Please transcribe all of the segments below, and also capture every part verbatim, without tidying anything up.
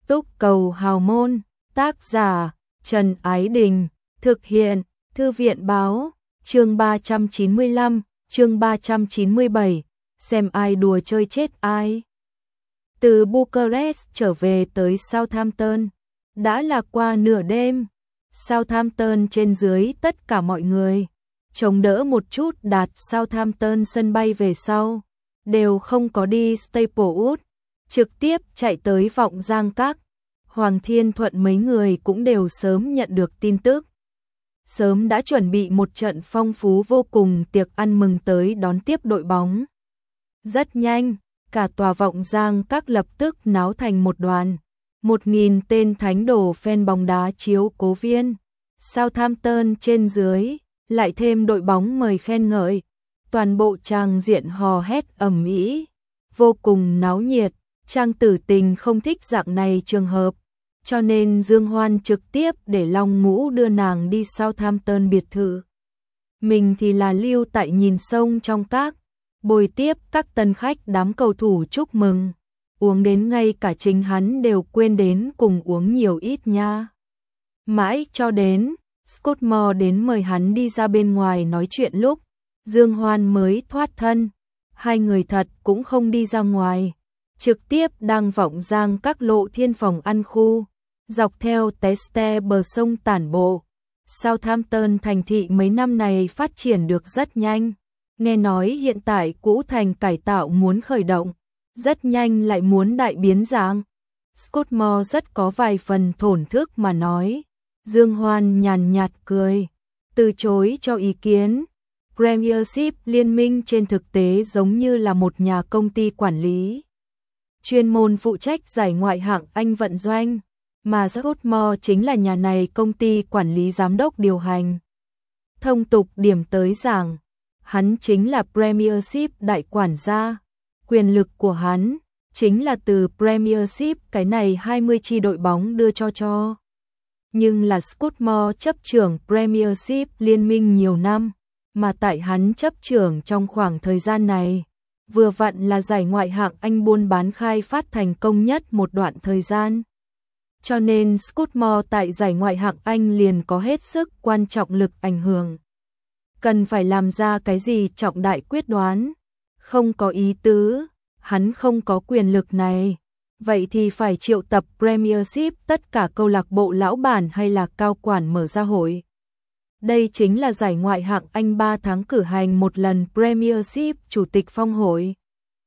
Túc cầu hào môn, tác giả Trần Ái Đình, thực hiện Thư viện báo, chương ba trăm chín mươi lăm, chương ba trăm chín mươi bảy, xem ai đùa chơi chết ai. Từ Bucharest trở về tới Southampton, đã là qua nửa đêm. Southampton trên dưới tất cả mọi người, chống đỡ một chút đạt Southampton sân bay về sau, đều không có đi Staplewood, trực tiếp chạy tới Vọng Giang Các. Hoàng Thiên Thuận mấy người cũng đều sớm nhận được tin tức. Sớm đã chuẩn bị một trận phong phú vô cùng tiệc ăn mừng tới đón tiếp đội bóng. Rất nhanh, cả tòa Vọng Giang Các lập tức náo thành một đoàn. Một nghìn tên thánh đồ fan bóng đá chiếu cố viên. Southampton trên dưới, lại thêm đội bóng mời khen ngợi. Toàn bộ tràng diện hò hét ầm ĩ, vô cùng náo nhiệt. Trang Tử Tình không thích dạng này trường hợp, cho nên Dương Hoan trực tiếp để Long Ngũ đưa nàng đi Southampton biệt thự. Mình thì là lưu tại nhìn sông trong các, bồi tiếp các tân khách đám cầu thủ chúc mừng. Uống đến ngay cả chính hắn đều quên đến cùng uống nhiều ít nha. Mãi cho đến Scudamore đến mời hắn đi ra bên ngoài nói chuyện lúc Dương Hoan mới thoát thân. Hai người thật cũng không đi ra ngoài, trực tiếp đang Vọng Giang Các lộ thiên phòng ăn khu, dọc theo Teste bờ sông tản bộ. Southampton thành thị mấy năm này phát triển được rất nhanh, nghe nói hiện tại cũ thành cải tạo muốn khởi động, rất nhanh lại muốn đại biến dạng. Scudamore rất có vài phần thổn thức mà nói. Dương Hoan nhàn nhạt cười, từ chối cho ý kiến. Premiership liên minh trên thực tế giống như là một nhà công ty quản lý, chuyên môn phụ trách giải ngoại hạng Anh vận doanh, mà Scudamore chính là nhà này công ty quản lý giám đốc điều hành. Thông tục điểm tới giảng, hắn chính là Premiership đại quản gia, quyền lực của hắn chính là từ Premiership cái này hai mươi chi đội bóng đưa cho cho. Nhưng là Scudamore chấp trưởng Premiership liên minh nhiều năm, mà tại hắn chấp trưởng trong khoảng thời gian này, vừa vặn là giải ngoại hạng Anh buôn bán khai phát thành công nhất một đoạn thời gian. Cho nên Scudamore tại giải ngoại hạng Anh liền có hết sức quan trọng lực ảnh hưởng. Cần phải làm ra cái gì trọng đại quyết đoán, không có ý tứ, hắn không có quyền lực này. Vậy thì phải triệu tập Premiership tất cả câu lạc bộ lão bản hay là cao quản mở ra hội. Đây chính là giải ngoại hạng Anh ba tháng cử hành một lần Premiership chủ tịch phong hội.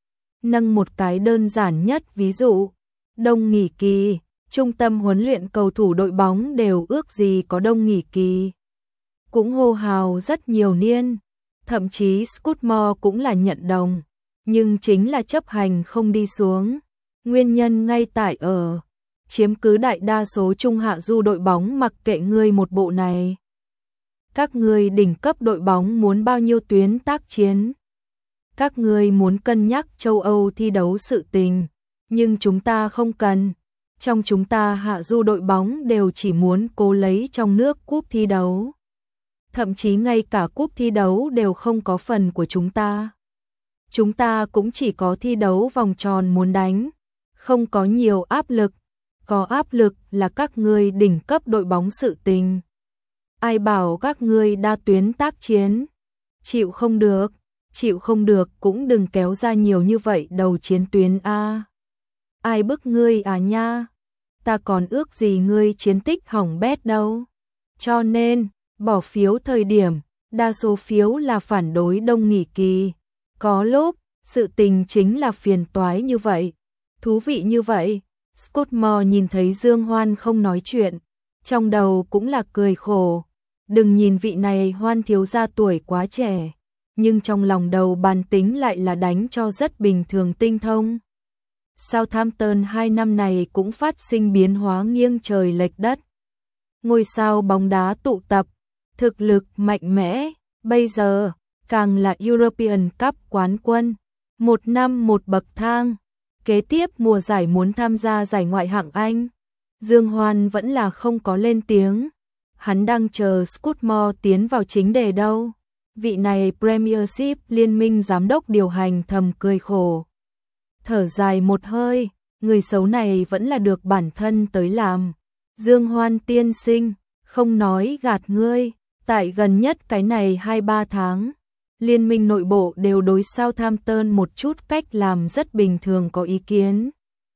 Nâng một cái đơn giản nhất ví dụ, đông nghỉ kỳ, trung tâm huấn luyện cầu thủ đội bóng đều ước gì có đông nghỉ kỳ. Cũng hô hào rất nhiều niên, thậm chí Scudamore cũng là nhận đồng, nhưng chính là chấp hành không đi xuống. Nguyên nhân ngay tại ở, chiếm cứ đại đa số trung hạ du đội bóng mặc kệ ngươi một bộ này. Các ngươi đỉnh cấp đội bóng muốn bao nhiêu tuyến tác chiến? Các ngươi muốn cân nhắc châu Âu thi đấu sự tình, nhưng chúng ta không cần. Trong chúng ta hạ du đội bóng đều chỉ muốn cố lấy trong nước cúp thi đấu. Thậm chí ngay cả cúp thi đấu đều không có phần của chúng ta. Chúng ta cũng chỉ có thi đấu vòng tròn muốn đánh, không có nhiều áp lực. Có áp lực là các ngươi đỉnh cấp đội bóng sự tình. Ai bảo các ngươi đa tuyến tác chiến? Chịu không được, chịu không được cũng đừng kéo ra nhiều như vậy đầu chiến tuyến a. Ai bức ngươi à nha? Ta còn ước gì ngươi chiến tích hỏng bét đâu. Cho nên, bỏ phiếu thời điểm, đa số phiếu là phản đối đông nghỉ kỳ. Có lúc, sự tình chính là phiền toái như vậy, thú vị như vậy. Scudamore nhìn thấy Dương Hoan không nói chuyện, trong đầu cũng là cười khổ. Đừng nhìn vị này Hoan thiếu gia tuổi quá trẻ, nhưng trong lòng đầu bàn tính lại là đánh cho rất bình thường tinh thông. Southampton hai năm này cũng phát sinh biến hóa nghiêng trời lệch đất. Ngôi sao bóng đá tụ tập, thực lực mạnh mẽ, bây giờ càng là European Cup quán quân, một năm một bậc thang. Kế tiếp mùa giải muốn tham gia giải ngoại hạng Anh, Dương Hoan vẫn là không có lên tiếng. Hắn đang chờ Scudamore tiến vào chính đề đâu. Vị này Premiership liên minh giám đốc điều hành thầm cười khổ. Thở dài một hơi, người xấu này vẫn là được bản thân tới làm. Dương Hoan tiên sinh, không nói gạt ngươi, tại gần nhất cái này hai ba tháng, liên minh nội bộ đều đối Southampton một chút cách làm rất bình thường có ý kiến.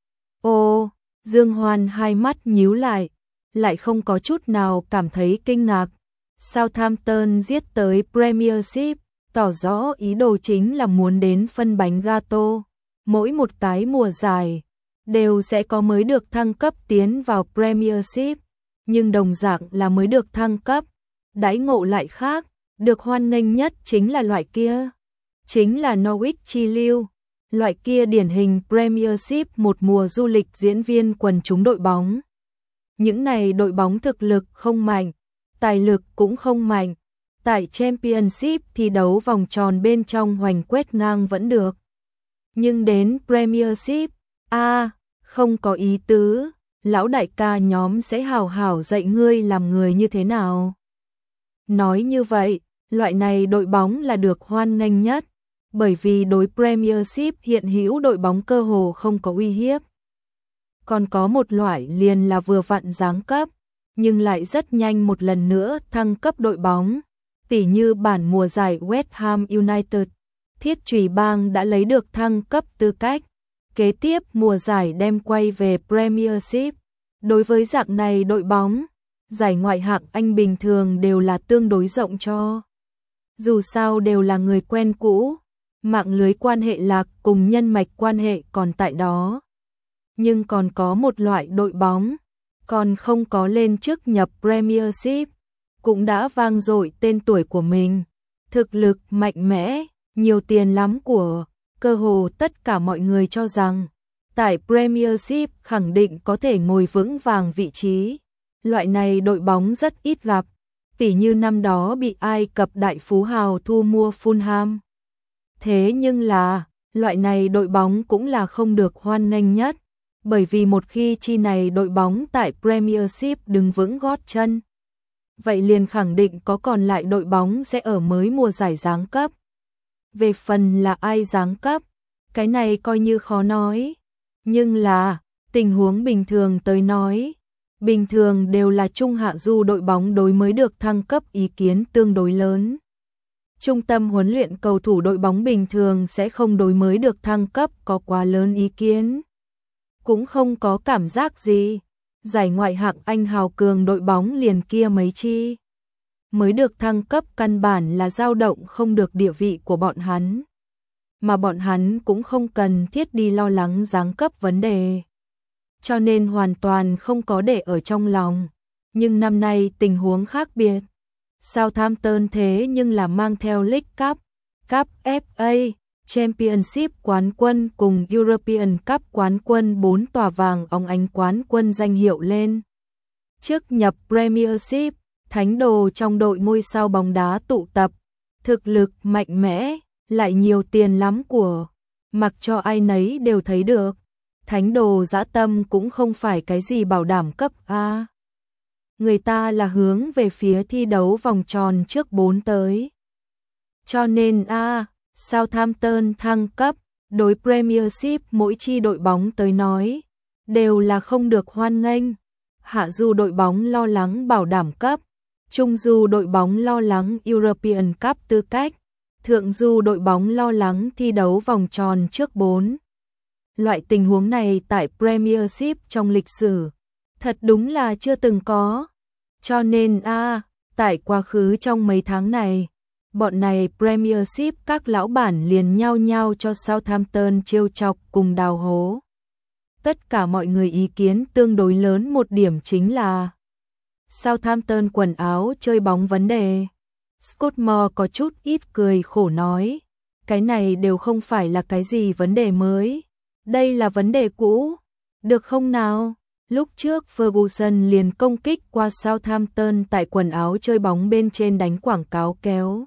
Ô, Dương Hoan hai mắt nhíu lại, lại không có chút nào cảm thấy kinh ngạc. Southampton giết tới Premiership, tỏ rõ ý đồ chính là muốn đến phân bánh gato. Mỗi một cái mùa giải đều sẽ có mới được thăng cấp tiến vào Premiership, nhưng đồng dạng là mới được thăng cấp, đãi ngộ lại khác, được hoan nghênh nhất chính là loại kia, chính là Norwich chi lưu, loại kia điển hình Premiership một mùa du lịch diễn viên quần chúng đội bóng. Những này đội bóng thực lực không mạnh, tài lực cũng không mạnh, tại Championship thi đấu vòng tròn bên trong hoành quét ngang vẫn được. Nhưng đến Premiership, a à, không có ý tứ, lão đại ca nhóm sẽ hào hào dạy ngươi làm người như thế nào. Nói như vậy, loại này đội bóng là được hoan nghênh nhất, bởi vì đối Premiership hiện hữu đội bóng cơ hồ không có uy hiếp. Còn có một loại liền là vừa vặn giáng cấp, nhưng lại rất nhanh một lần nữa thăng cấp đội bóng, tỉ như bản mùa giải West Ham United, Thiết Chùy Bang đã lấy được thăng cấp tư cách, kế tiếp mùa giải đem quay về Premiership. Đối với dạng này đội bóng, giải ngoại hạng Anh bình thường đều là tương đối rộng cho. Dù sao đều là người quen cũ, mạng lưới quan hệ lạc cùng nhân mạch quan hệ còn tại đó. Nhưng còn có một loại đội bóng, còn không có lên chức nhập Premiership, cũng đã vang dội tên tuổi của mình, thực lực mạnh mẽ, nhiều tiền lắm của, cơ hồ tất cả mọi người cho rằng, tại Premiership khẳng định có thể ngồi vững vàng vị trí. Loại này đội bóng rất ít gặp, tỉ như năm đó bị Ai Cập đại phú hào thu mua Fulham. Thế nhưng là, loại này đội bóng cũng là không được hoan nghênh nhất, bởi vì một khi chi này đội bóng tại Premiership đứng vững gót chân, vậy liền khẳng định có còn lại đội bóng sẽ ở mới mùa giải giáng cấp. Về phần là ai giáng cấp, cái này coi như khó nói, nhưng là, tình huống bình thường tới nói, bình thường đều là trung hạ du đội bóng đối mới được thăng cấp ý kiến tương đối lớn. Trung tâm huấn luyện cầu thủ đội bóng bình thường sẽ không đối mới được thăng cấp có quá lớn ý kiến. Cũng không có cảm giác gì, giải ngoại hạng Anh hào cường đội bóng liền kia mấy chi. Mới được thăng cấp căn bản là dao động không được địa vị của bọn hắn. Mà bọn hắn cũng không cần thiết đi lo lắng giáng cấp vấn đề. Cho nên hoàn toàn không có để ở trong lòng. Nhưng năm nay tình huống khác biệt. Southampton thế nhưng là mang theo League Cup, Cup ép a, Championship quán quân cùng European Cup quán quân bốn tòa vàng óng ánh quán quân danh hiệu lên. Trước nhập Premiership, thánh đồ trong đội ngôi sao bóng đá tụ tập, thực lực mạnh mẽ, lại nhiều tiền lắm của, mặc cho ai nấy đều thấy được. Thánh đồ dã tâm cũng không phải cái gì bảo đảm cấp A. Người ta là hướng về phía thi đấu vòng tròn trước bốn tới. Cho nên A, Southampton thăng cấp, đối Premiership mỗi chi đội bóng tới nói, đều là không được hoan nghênh. Hạ du đội bóng lo lắng bảo đảm cấp, trung du đội bóng lo lắng European Cup tư cách, thượng du đội bóng lo lắng thi đấu vòng tròn trước bốn. Loại tình huống này tại Premiership trong lịch sử, thật đúng là chưa từng có. Cho nên a, à, tại quá khứ trong mấy tháng này, bọn này Premiership các lão bản liền nhao nhao cho Southampton trêu chọc cùng đào hố. Tất cả mọi người ý kiến tương đối lớn một điểm chính là Southampton quần áo chơi bóng vấn đề. Scotmore có chút ít cười khổ nói, cái này đều không phải là cái gì vấn đề mới, đây là vấn đề cũ, được không nào? Lúc trước Ferguson liền công kích qua Southampton tại quần áo chơi bóng bên trên đánh quảng cáo kéo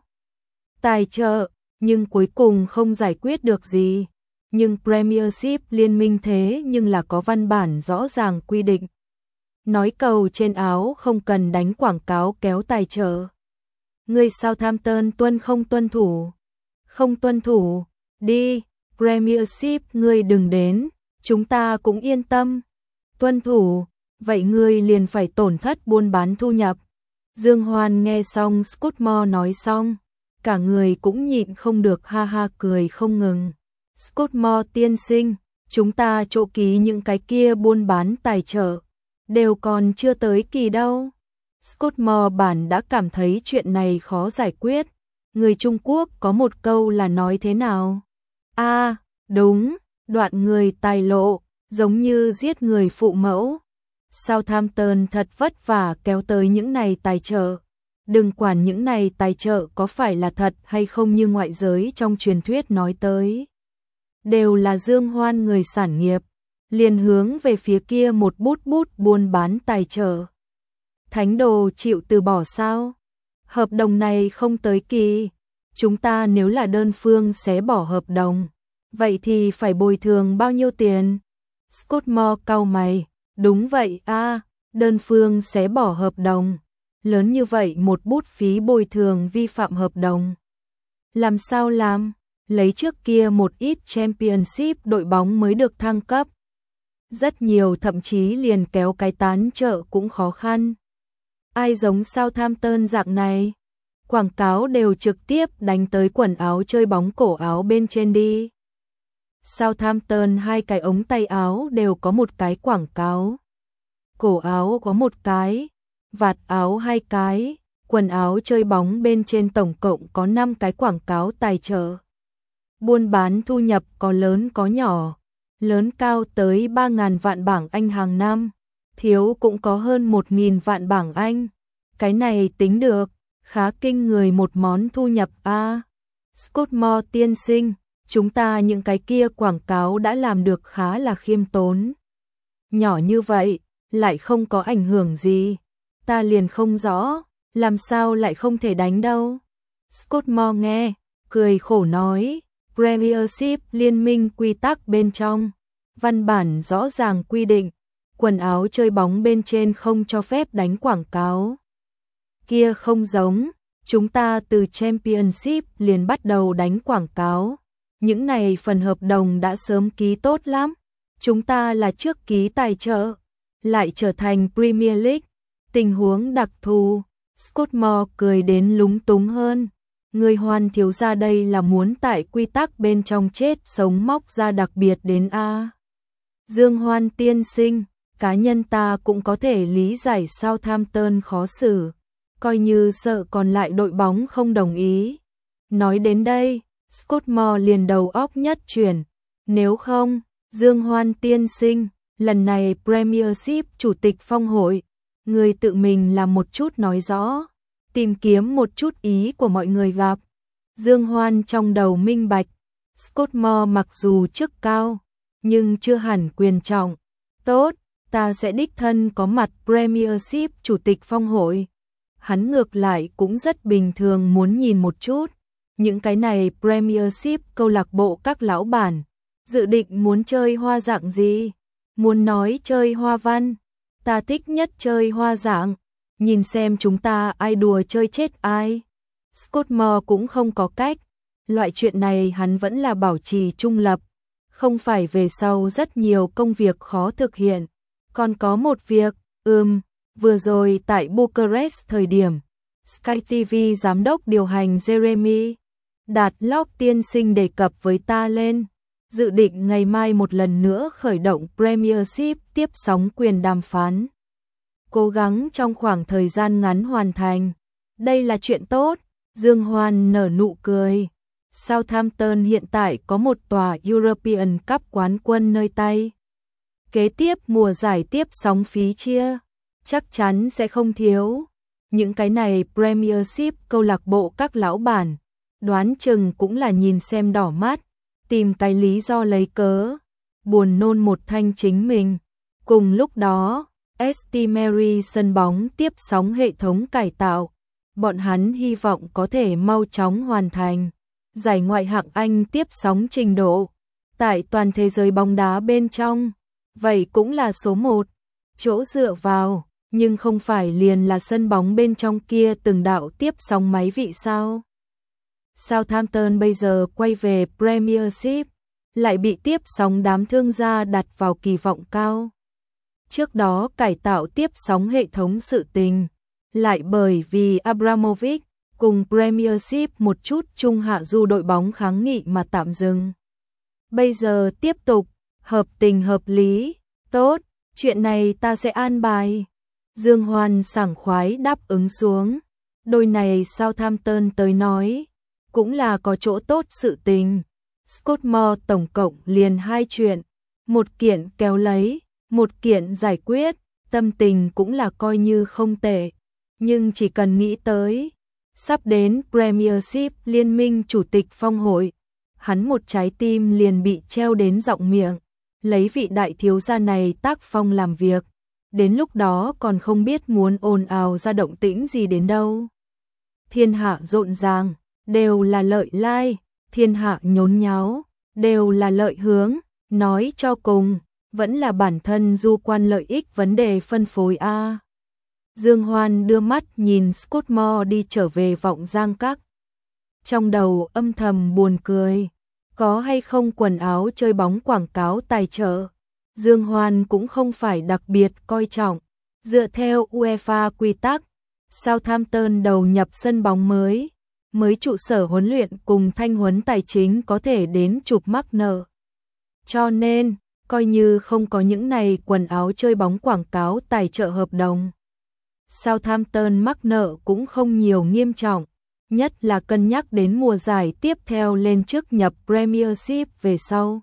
tài trợ, nhưng cuối cùng không giải quyết được gì. Nhưng Premiership liên minh thế nhưng là có văn bản rõ ràng quy định. Nói cầu trên áo không cần đánh quảng cáo kéo tài trợ. Người Southampton tuân không tuân thủ? Không tuân thủ, đi, Premiership ngươi đừng đến, chúng ta cũng yên tâm. Tuân thủ, vậy ngươi liền phải tổn thất buôn bán thu nhập. Dương Hoan nghe xong Scudmore nói xong, cả người cũng nhịn không được ha ha cười không ngừng. Scudmore tiên sinh, chúng ta chỗ ký những cái kia buôn bán tài trợ, đều còn chưa tới kỳ đâu. Scudmore bản đã cảm thấy chuyện này khó giải quyết. Người Trung Quốc có một câu là nói thế nào? A, à, đúng, đoạn người tài lộ, giống như giết người phụ mẫu. Southampton thật vất vả kéo tới những này tài trợ. Đừng quản những này tài trợ có phải là thật hay không như ngoại giới trong truyền thuyết nói tới. Đều là Dương Hoan người sản nghiệp, liền hướng về phía kia một bút bút buôn bán tài trợ. Thánh đồ chịu từ bỏ sao? Hợp đồng này không tới kỳ, chúng ta nếu là đơn phương xé bỏ hợp đồng, vậy thì phải bồi thường bao nhiêu tiền? Scudmore cau mày, đúng vậy a, à, đơn phương xé bỏ hợp đồng, lớn như vậy một bút phí bồi thường vi phạm hợp đồng. Làm sao làm? Lấy trước kia một ít Championship đội bóng mới được thăng cấp. Rất nhiều thậm chí liền kéo cái tán trợ cũng khó khăn. Ai giống Southampton dạng này? Quảng cáo đều trực tiếp đánh tới quần áo chơi bóng cổ áo bên trên đi. Southampton hai cái ống tay áo đều có một cái quảng cáo. Cổ áo có một cái, vạt áo hai cái, quần áo chơi bóng bên trên tổng cộng có năm cái quảng cáo tài trợ. Buôn bán thu nhập có lớn có nhỏ, lớn cao tới ba nghìn vạn bảng Anh hàng năm, thiếu cũng có hơn một nghìn vạn bảng Anh. Cái này tính được, khá kinh người một món thu nhập a. À, Scudmore tiên sinh, chúng ta những cái kia quảng cáo đã làm được khá là khiêm tốn. Nhỏ như vậy, lại không có ảnh hưởng gì. Ta liền không rõ, làm sao lại không thể đánh đâu. Scudmore nghe, cười khổ nói, Premiership liên minh quy tắc bên trong, văn bản rõ ràng quy định, quần áo chơi bóng bên trên không cho phép đánh quảng cáo. Kia không giống, chúng ta từ Championship liền bắt đầu đánh quảng cáo. Những này phần hợp đồng đã sớm ký tốt lắm. Chúng ta là trước ký tài trợ, lại trở thành Premier League. Tình huống đặc thù, Scudmore cười đến lúng túng hơn. Người Hoan thiếu gia đây là muốn tại quy tắc bên trong chết sống móc ra đặc biệt đến A. Dương Hoan tiên sinh, cá nhân ta cũng có thể lý giải Southampton khó xử, coi như sợ còn lại đội bóng không đồng ý. Nói đến đây, Scudmore liền đầu óc nhất chuyển, nếu không, Dương Hoan tiên sinh, lần này Premiership chủ tịch phong hội, người tự mình làm một chút nói rõ, tìm kiếm một chút ý của mọi người gặp. Dương Hoan trong đầu minh bạch, Scudmore mặc dù chức cao, nhưng chưa hẳn quyền trọng. Tốt, ta sẽ đích thân có mặt Premiership chủ tịch phong hội. Hắn ngược lại cũng rất bình thường muốn nhìn một chút. Những cái này Premiership câu lạc bộ các lão bản, dự định muốn chơi hoa dạng gì? Muốn nói chơi hoa văn, ta thích nhất chơi hoa dạng, nhìn xem chúng ta ai đùa chơi chết ai. Scudmore cũng không có cách, loại chuyện này hắn vẫn là bảo trì trung lập, không phải về sau rất nhiều công việc khó thực hiện. Còn có một việc, ừm, vừa rồi tại Bucharest thời điểm, Sky ti vi giám đốc điều hành Jeremy Đạt Lóc tiên sinh đề cập với ta lên, dự định ngày mai một lần nữa khởi động Premiership tiếp sóng quyền đàm phán. Cố gắng trong khoảng thời gian ngắn hoàn thành. Đây là chuyện tốt, Dương Hoan nở nụ cười. Southampton hiện tại có một tòa European Cup quán quân nơi tay. Kế tiếp mùa giải tiếp sóng phí chia, chắc chắn sẽ không thiếu. Những cái này Premiership câu lạc bộ các lão bản, đoán chừng cũng là nhìn xem đỏ mắt, tìm cái lý do lấy cớ, buồn nôn một thanh chính mình. Cùng lúc đó, ét tê Mary sân bóng tiếp sóng hệ thống cải tạo, bọn hắn hy vọng có thể mau chóng hoàn thành. Giải ngoại hạng Anh tiếp sóng trình độ, tại toàn thế giới bóng đá bên trong, vậy cũng là số một, chỗ dựa vào, nhưng không phải liền là sân bóng bên trong kia từng đạo tiếp sóng máy vị sao. Southampton bây giờ quay về Premiership, lại bị tiếp sóng đám thương gia đặt vào kỳ vọng cao. Trước đó cải tạo tiếp sóng hệ thống sự tình, lại bởi vì Abramovich cùng Premiership một chút chung hạ du đội bóng kháng nghị mà tạm dừng. Bây giờ tiếp tục, hợp tình hợp lý, tốt, chuyện này ta sẽ an bài. Dương Hoan sảng khoái đáp ứng xuống. Đôi này Southampton tới nói, cũng là có chỗ tốt sự tình. Scotmore tổng cộng liền hai chuyện, một kiện kéo lấy, một kiện giải quyết, tâm tình cũng là coi như không tệ. Nhưng chỉ cần nghĩ tới, sắp đến Premiership Liên minh Chủ tịch Phong hội, hắn một trái tim liền bị treo đến giọng miệng, lấy vị đại thiếu gia này tác phong làm việc, đến lúc đó còn không biết muốn ồn ào ra động tĩnh gì đến đâu. Thiên hạ rộn ràng, đều là lợi lai, thiên hạ nhốn nháo, đều là lợi hướng, nói cho cùng, vẫn là bản thân du quan lợi ích vấn đề phân phối a. Dương Hoan đưa mắt nhìn Scotmore đi trở về Vọng Giang Các. Trong đầu âm thầm buồn cười, có hay không quần áo chơi bóng quảng cáo tài trợ, Dương Hoan cũng không phải đặc biệt coi trọng. Dựa theo UEFA quy tắc, Southampton đầu nhập sân bóng mới, mới trụ sở huấn luyện cùng thanh huấn tài chính có thể đến chụp mắc nợ. Cho nên, coi như không có những này quần áo chơi bóng quảng cáo tài trợ hợp đồng, Southampton mắc nợ cũng không nhiều nghiêm trọng, nhất là cân nhắc đến mùa giải tiếp theo lên chức nhập Premiership về sau.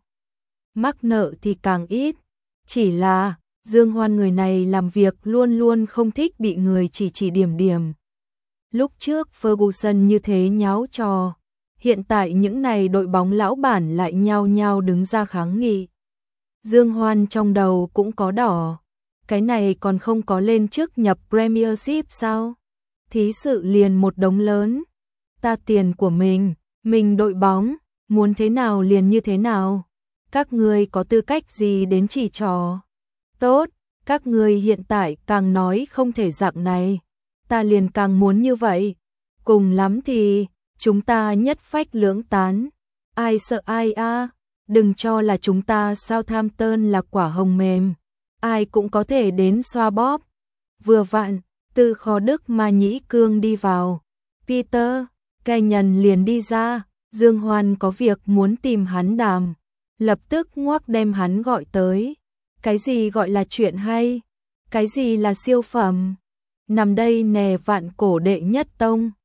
Mắc nợ thì càng ít, chỉ là Dương Hoan người này làm việc luôn luôn không thích bị người chỉ chỉ điểm điểm. Lúc trước Ferguson như thế nháo trò, hiện tại những này đội bóng lão bản lại nhao nhao đứng ra kháng nghị. Dương Hoan trong đầu cũng có đỏ, cái này còn không có lên chức nhập Premiership sao? Thí sự liền một đống lớn, ta tiền của mình, mình đội bóng, muốn thế nào liền như thế nào, các ngươi có tư cách gì đến chỉ trò? Tốt, các ngươi hiện tại càng nói không thể dạng này, ta liền càng muốn như vậy, cùng lắm thì chúng ta nhất phách lưỡng tán, ai sợ ai a, đừng cho là chúng ta Southampton là quả hồng mềm, ai cũng có thể đến xoa bóp. Vừa vặn, từ kho Đức mà Nhĩ Cương đi vào, Peter, cai nhân liền đi ra, Dương Hoan có việc muốn tìm hắn đàm, lập tức ngoắc đem hắn gọi tới. Cái gì gọi là chuyện hay? Cái gì là siêu phẩm? Nằm đây nè vạn cổ đệ nhất tông.